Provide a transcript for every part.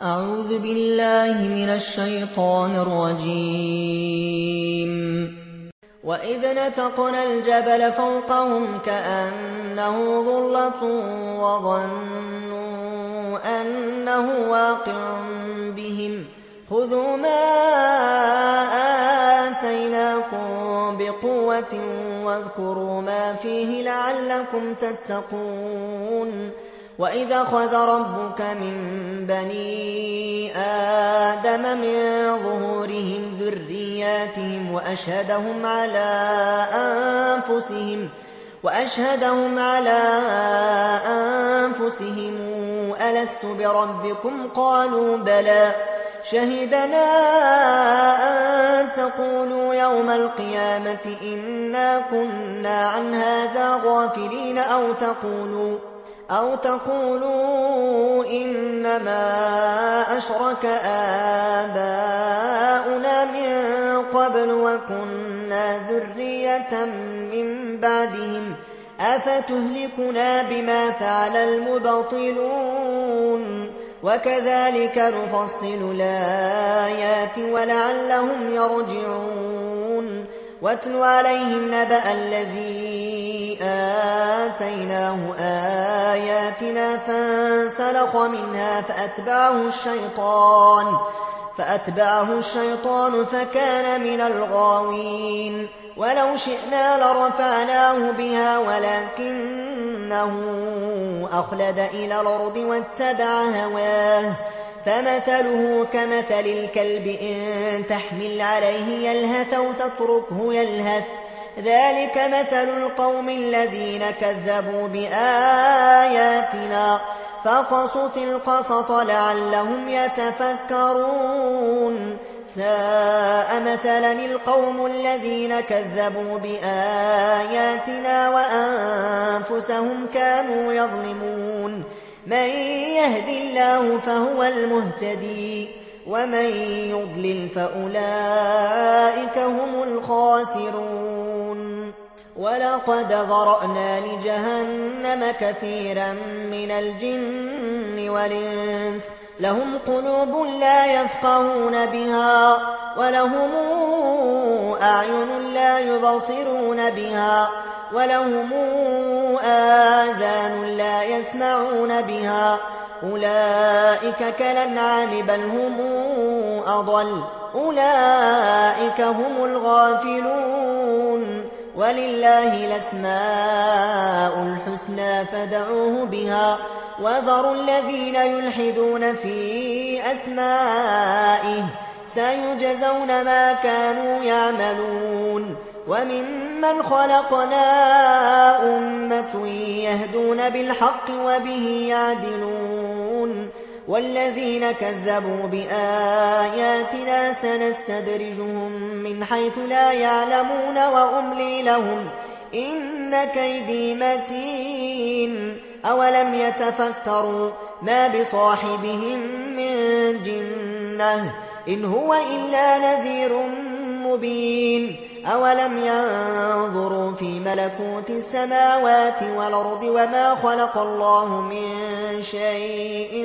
أعوذ بالله من الشيطان الرجيم. وإذ نتقنا الجبل فوقهم كأنه ظلة وظنوا أنه واقع بهم خذوا ما آتيناكم بقوة واذكروا ما فيه لعلكم تتقون. وإذ أخذ ربك من بني آدم من ظهورهم ذرياتهم وأشهدهم على أنفسهم ألست بربكم قالوا بلى شهدنا أن تقولوا يوم القيامة إنا كنا عن هذا غافلين أو تقولوا إنما أشرك آباؤنا من قبل وكنا ذرية من بعدهم أفتهلكنا بما فعل المبطلون وكذلك نفصل الآيات ولعلهم يرجعون. واتل عليهم نبأ الذي آتيناه آياتنا فانسلخ منها فأتبعه الشيطان فكان من الغاوين. ولو شئنا لرفعناه بها ولكنه أخلد إلى الأرض واتبع هواه فمثله كمثل الكلب إن تحمل عليه يلهث أو تتركه يلهث ذلك مثل القوم الذين كذبوا بآياتنا فقصص القصص لعلهم يتفكرون. ساء مثلا القوم الذين كذبوا بآياتنا وأنفسهم كانوا يظلمون. من يهد الله فهو المهتدي ومن يضلل فأولئك هم الخاسرون. ولقد ذرأنا لجهنم كثيرا من الجن والإنس لهم قلوب لا يفقهون بها ولهم أعين لا يبصرون بها ولهم آذان لا يسمعون بها أولئك كالأنعام بل هم أضل أولئك هم الغافلون. ولله الأسماء الحسنى فادعوه بها وذروا الذين يلحدون في أسمائه سيجزون ما كانوا يعملون. وممن خلقنا أمة يهدون بالحق وبه يعدلون. والذين كذبوا بآياتنا سنستدرجهم من حيث لا يعلمون وأملي لهم إن كيدي متين. أولم يتفكروا ما بصاحبهم من جنة إن هو إلا نذير مبين. أولم ينظروا في ملكوت السماوات والأرض وما خلق الله من شيء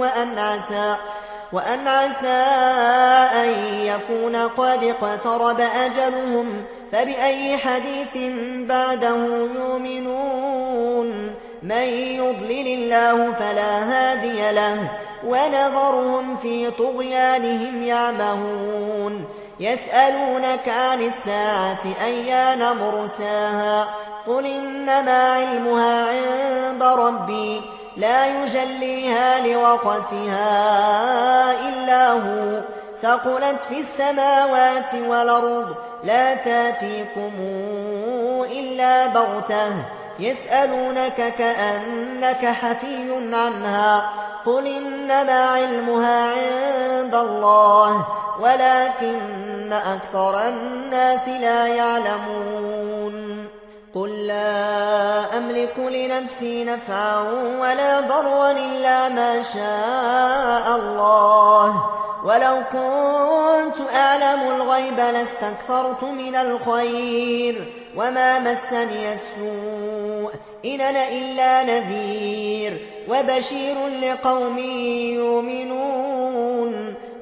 وأن عسى أن يكون قد اقترب أجلهم فبأي حديث بعده يؤمنون. من يضلل الله فلا هادي له ونذرهم في طغيانهم يعمهون. يسألونك عن الساعة أيان مرساها قل إنما علمها عند ربي لا يجليها لوقتها إلا هو ثقلت في السماوات والأرض لا تاتيكم إلا بغتة يسألونك كأنك حفي عنها قل إنما علمها عند الله ولكن أكثر الناس لا يعلمون. قل لا أملك لنفسي نفعا ولا ضرا إلا ما شاء الله ولو كنت أعلم الغيب لاستكثرت من الخير وما مسني السوء إن أنا إلا نذير وبشير لقوم يؤمنون.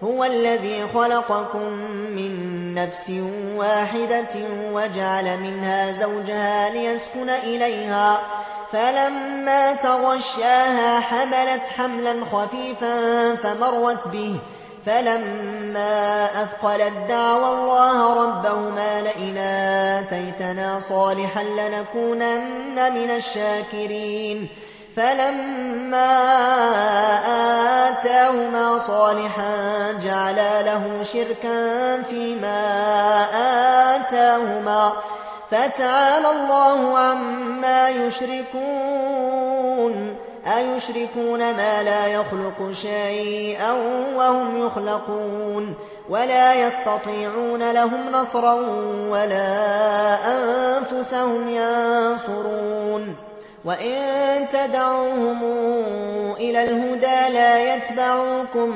هو الذي خلقكم من نفس واحدة وجعل منها زوجها ليسكن إليها فلما تغشاها حملت حملا خفيفا فمرت به فلما أثقلت دعوى الله ربهما لئن آتيتنا صالحا لنكونن من الشاكرين فلما آتاهما صالحا جعلا له شركا فيما آتاهما فتعالى الله عما يشركون أيشركون ما لا يخلق شيئا وهم يخلقون ولا يستطيعون لهم نصرا ولا أنفسهم ينصرون وإن تدعوهم إلى الهدى لا يتبعوكم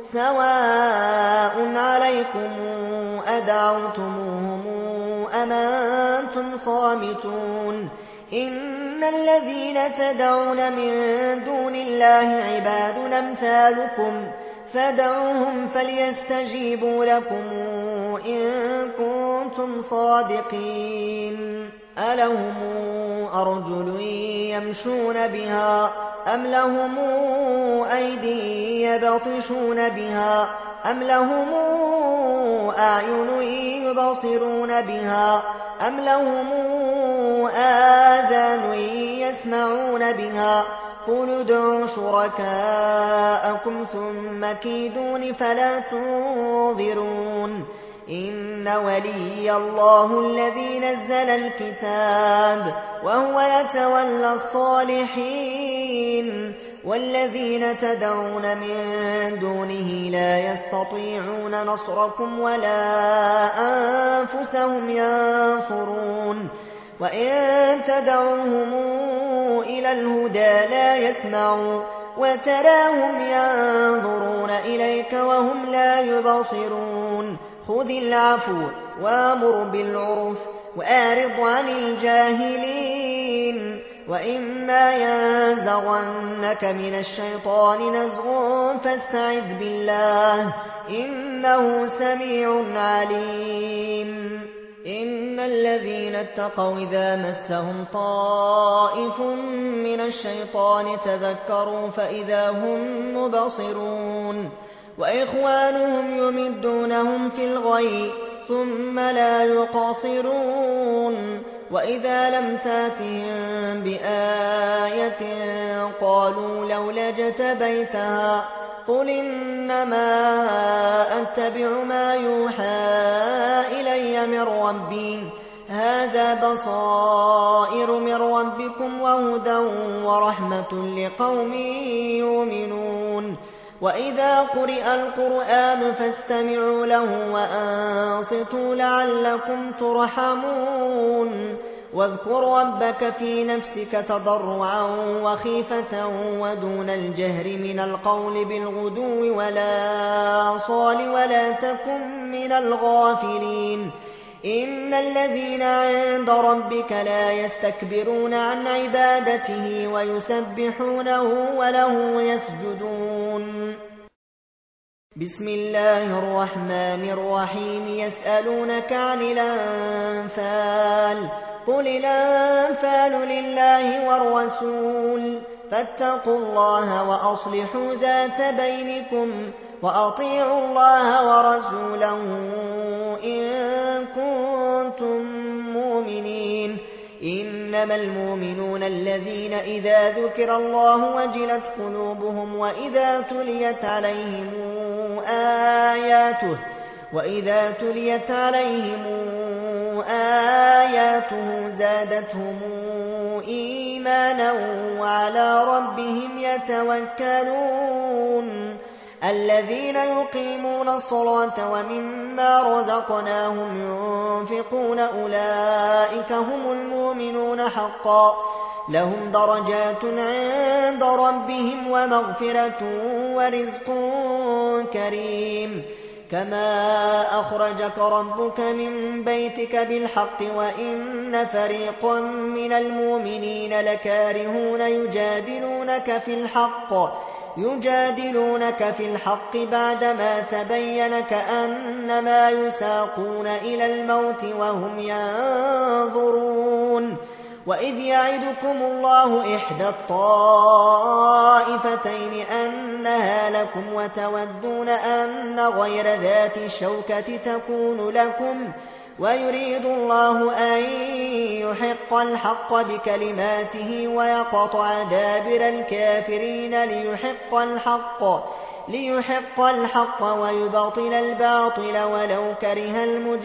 سواء عليكم أدعوتموهم أم أنتم صامتون إن الذين تدعون من دون الله عباد أمثالكم فادعوهم فليستجيبوا لكم إن كنتم صادقين ألهم أرجل يمشون بها أم لهم أيدي يبطشون بها أم لهم أعين يبصرون بها أم لهم آذان يسمعون بها قل ادعوا شركاءكم ثم كيدون فلا تنظرون إن ولي الله الذي نزل الكتاب وهو يتولى الصالحين والذين تدعون من دونه لا يستطيعون نصركم ولا أنفسهم ينصرون وإن تدعوهم إلى الهدى لا يسمعوا وتراهم ينظرون إليك وهم لا يبصرون خذ العفو وامر بالعرف وأعرض عن الجاهلين وإما ينزغنك من الشيطان نزغ فاستعذ بالله إنه سميع عليم إن الذين اتقوا إذا مسهم طائف من الشيطان تذكروا فإذا هم مبصرون وإخوانهم يمدونهم في الغي ثم لا يقصرون وإذا لم تاتهم بآية قالوا لولا اجتبيتها قل إنما أتبع ما يوحى إلي من ربي هذا بصائر من ربكم وهدى ورحمة لقوم يؤمنون وإذا قرئ القرآن فاستمعوا له وأنصتوا لعلكم ترحمون واذكر ربك في نفسك تضرعا وخيفة ودون الجهر من القول بالغدو ولا صال ولا تكن من الغافلين إن الذين عند ربك لا يستكبرون عن عبادته ويسبحونه وله يسجدون بسم الله الرحمن الرحيم يسألونك عن الأنفال قل الأنفال لله والرسول فاتقوا الله وأصلحوا ذات بينكم وأطيعوا الله ورسوله إن كنتم مؤمنين إنما المؤمنون الذين إذا ذكر الله وجلت قلوبهم وإذا تليت عليهم آياته زادتهم إيمانا وعلى ربهم يتوكلون الذين يقيمون الصلاة ومما رزقناهم ينفقون أولئك هم المؤمنون حقا لهم درجات عند ربهم ومغفرة ورزق كريم كما أخرجك ربك من بيتك بالحق وإن فريقا من المؤمنين لكارهون يجادلونك في الحق يجادلونك في الحق بعدما تبين كأنما يساقون إلى الموت وهم ينظرون وإذ يعدكم الله إحدى الطائفتين أنها لكم وتودون أن غير ذات الشوكة تكون لكم ويريد الله أن يحق الحق بكلماته ويقطع دابر الكافرين ليحق الحق ويبطل الباطل ولو كره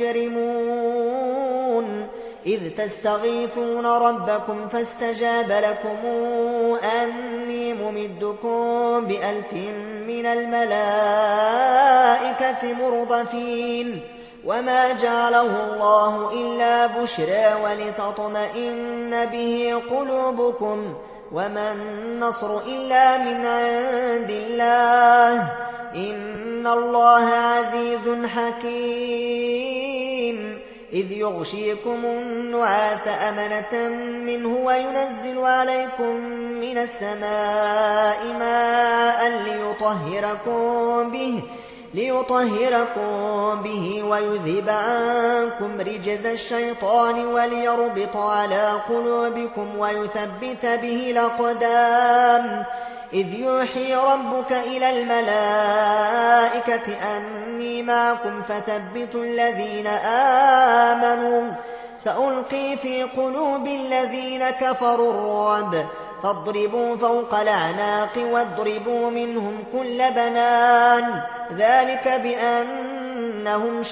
المجرمون إذ تستغيثون ربكم فاستجاب لكم أني ممدكم ب1000 من الملائكة مردفين وما جعله الله إلا بشرى ولتطمئن به قلوبكم وما النصر إلا من عند الله إن الله عزيز حكيم إذ يغشيكم النعاس أمنة منه وينزل عليكم من السماء ماء ليطهركم به ويذهب عنكم رجز الشيطان وليربط على قلوبكم ويثبت به الأقدام إذ يوحي ربك إلى الملائكة أني معكم فثبتوا الذين آمنوا سألقي في قلوب الذين كفروا الرعب فاضربوا فوق الأعناق واضربوا منهم كل بنان ذلك بأنهم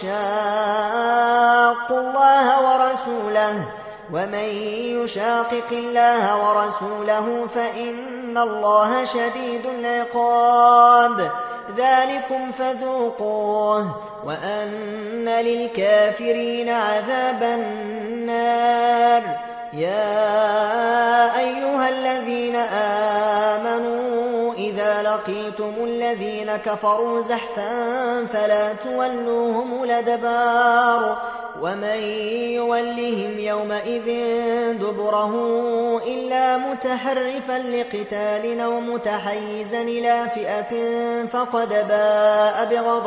شاقوا الله ورسوله ومن يشاقق الله ورسوله فإن الله شديد العقاب ذلكم فذوقوه وأن للكافرين عذاب النار يا أيها الذين آمنوا إذا لقيتم الذين كفروا زحفا فلا تولوهم الأدبار ومن يولهم يومئذ دبره إلا متحرفا لقتال أو متحيزا إلى فئة فقد باء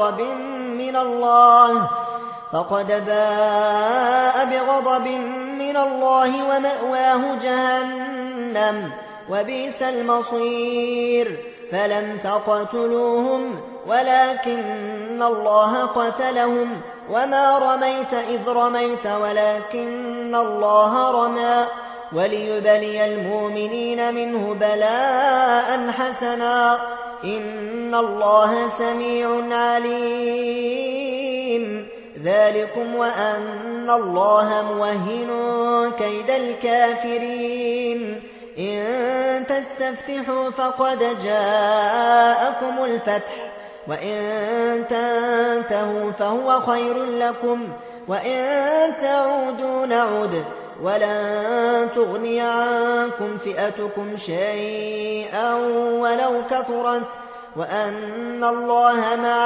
بغضب من الله ومأواه جهنم وبئس المصير فلم تقتلوهم ولكن الله قتلهم وما رميت إذ رميت ولكن الله رمى وليبلي المؤمنين منه بلاء حسنا إن الله سميع عليم ذلكم وأن الله موهن كيد الكافرين إن تستفتحوا فقد جاءكم الفتح وإن تنتهوا فهو خير لكم وإن تعودوا نعد ولن تغني عنكم فئتكم شيئا ولو كثرت وأن الله مع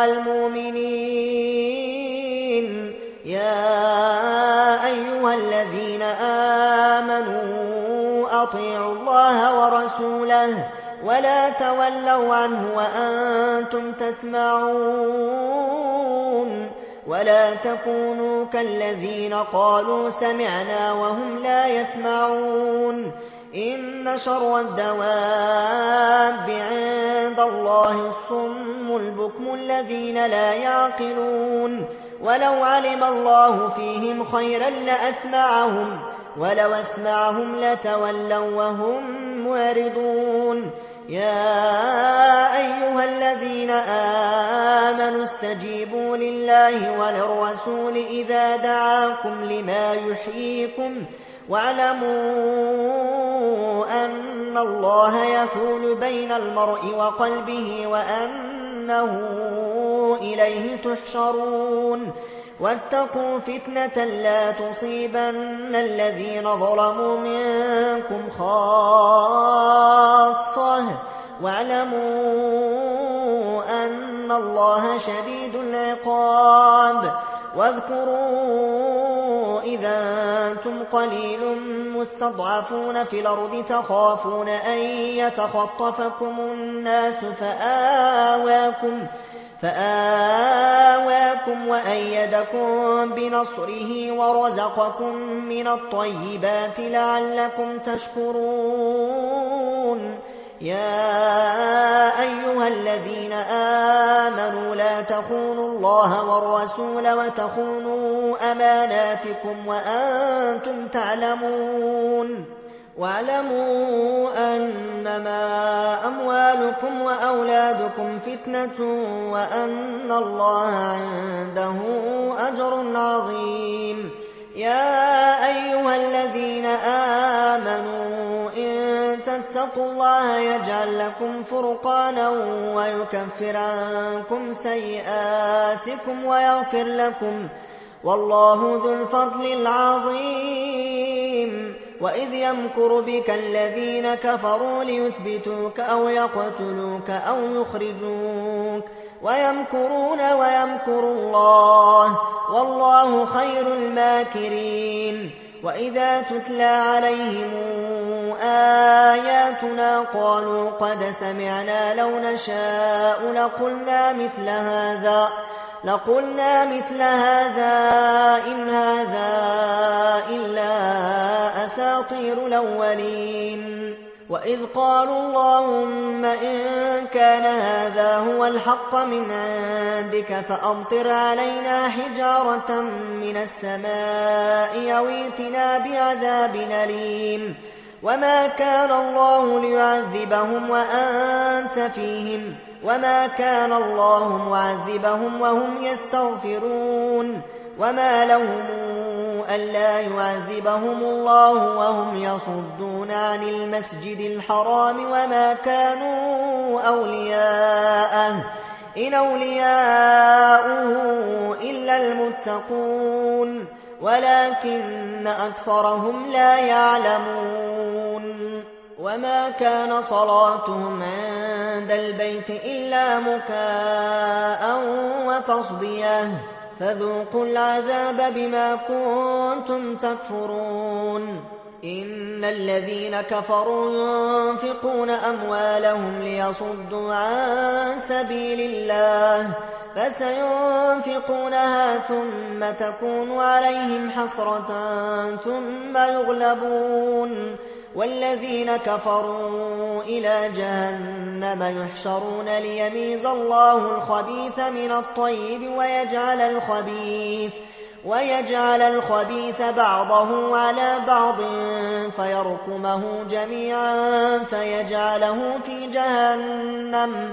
المؤمنين يا أيها الذين آمنوا أطيعوا الله ورسوله ولا تولوا عنه وأنتم تسمعون ولا تكونوا كالذين قالوا سمعنا وهم لا يسمعون إن شر الدواب عند الله الصم البكم الذين لا يعقلون ولو علم الله فيهم خيرا لأسمعهم ولو أسمعهم لتولوا وهم معرضون يا أيها الذين آمنوا استجيبوا لله وللرسول إذا دعاكم لما يحييكم واعلموا أن الله يحول بين المرء وقلبه وأنه إليه تحشرون واتقوا فتنة لا تصيبن الذين ظلموا منكم خاصة واعلموا أن الله شديد العقاب واذكروا إذا أنتم قليل مستضعفون في الأرض تخافون أن يتخطفكم الناس فآواكم وأيدكم بنصره ورزقكم من الطيبات لعلكم تشكرون. يا أيها الذين آمنوا لا تخونوا الله والرسول وتخونوا أماناتكم وأنتم تعلمون. واعلموا أنما أموالكم وأولادكم فتنة وأن الله عنده أجر عظيم. يا أيها الذين آمنوا إن تتقوا الله يجعل لكم فرقانا ويكفر عنكم سيئاتكم ويغفر لكم والله ذو الفضل العظيم. وإذ يمكر بك الذين كفروا ليثبتوك أو يقتلوك أو يخرجوك ويمكرون ويمكر الله والله خير الماكرين. وإذا تتلى عليهم آياتنا قالوا قد سمعنا لو نشاء لقلنا مثل هذا إن هذا إلا أساطير الأولين. وإذ قالوا اللهم إن كان هذا هو الحق من عندك فأمطر علينا حجارة من السماء أو ائتنا بعذاب أليم. وما كان الله ليعذبهم وأنت فيهم وما كان الله معذبهم وهم يستغفرون. وما لهم ألا يعذبهم الله وهم يصدون عن المسجد الحرام وما كانوا أولياءه إن أولياؤه إلا المتقون ولكن أكثرهم لا يعلمون. وما كان صلاتهم عند البيت إلا مكاء وتصدية فذوقوا العذاب بما كنتم تكفرون. إن الذين كفروا ينفقون أموالهم ليصدوا عن سبيل الله فسينفقونها ثم تكون عليهم حسرة ثم يغلبون والذين كفروا إلى جهنم يحشرون ليميز الله الخبيث من الطيب ويجعل الخبيث بعضه على بعض فيركمه جميعا فيجعله في جهنم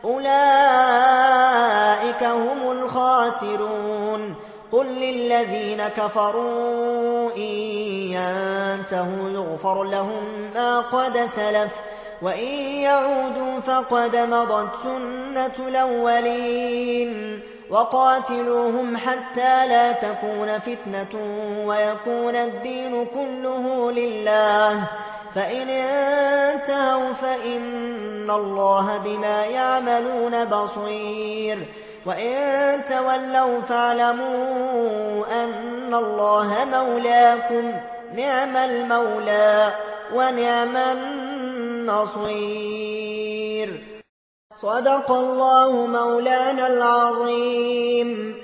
أولئك هم الخاسرون. قل للذين كفروا إن ينتهوا يغفر لهم ما قد سلف وإن يعودوا فقد مضت سنة الأولين. وقاتلوهم حتى لا تكون فتنة ويكون الدين كله لله فإن انتهوا فإن الله بما يعملون بصير. وإن تولوا فاعلموا أن الله مولاكم نعم المولى ونعم النصير. صدق الله مولانا العظيم.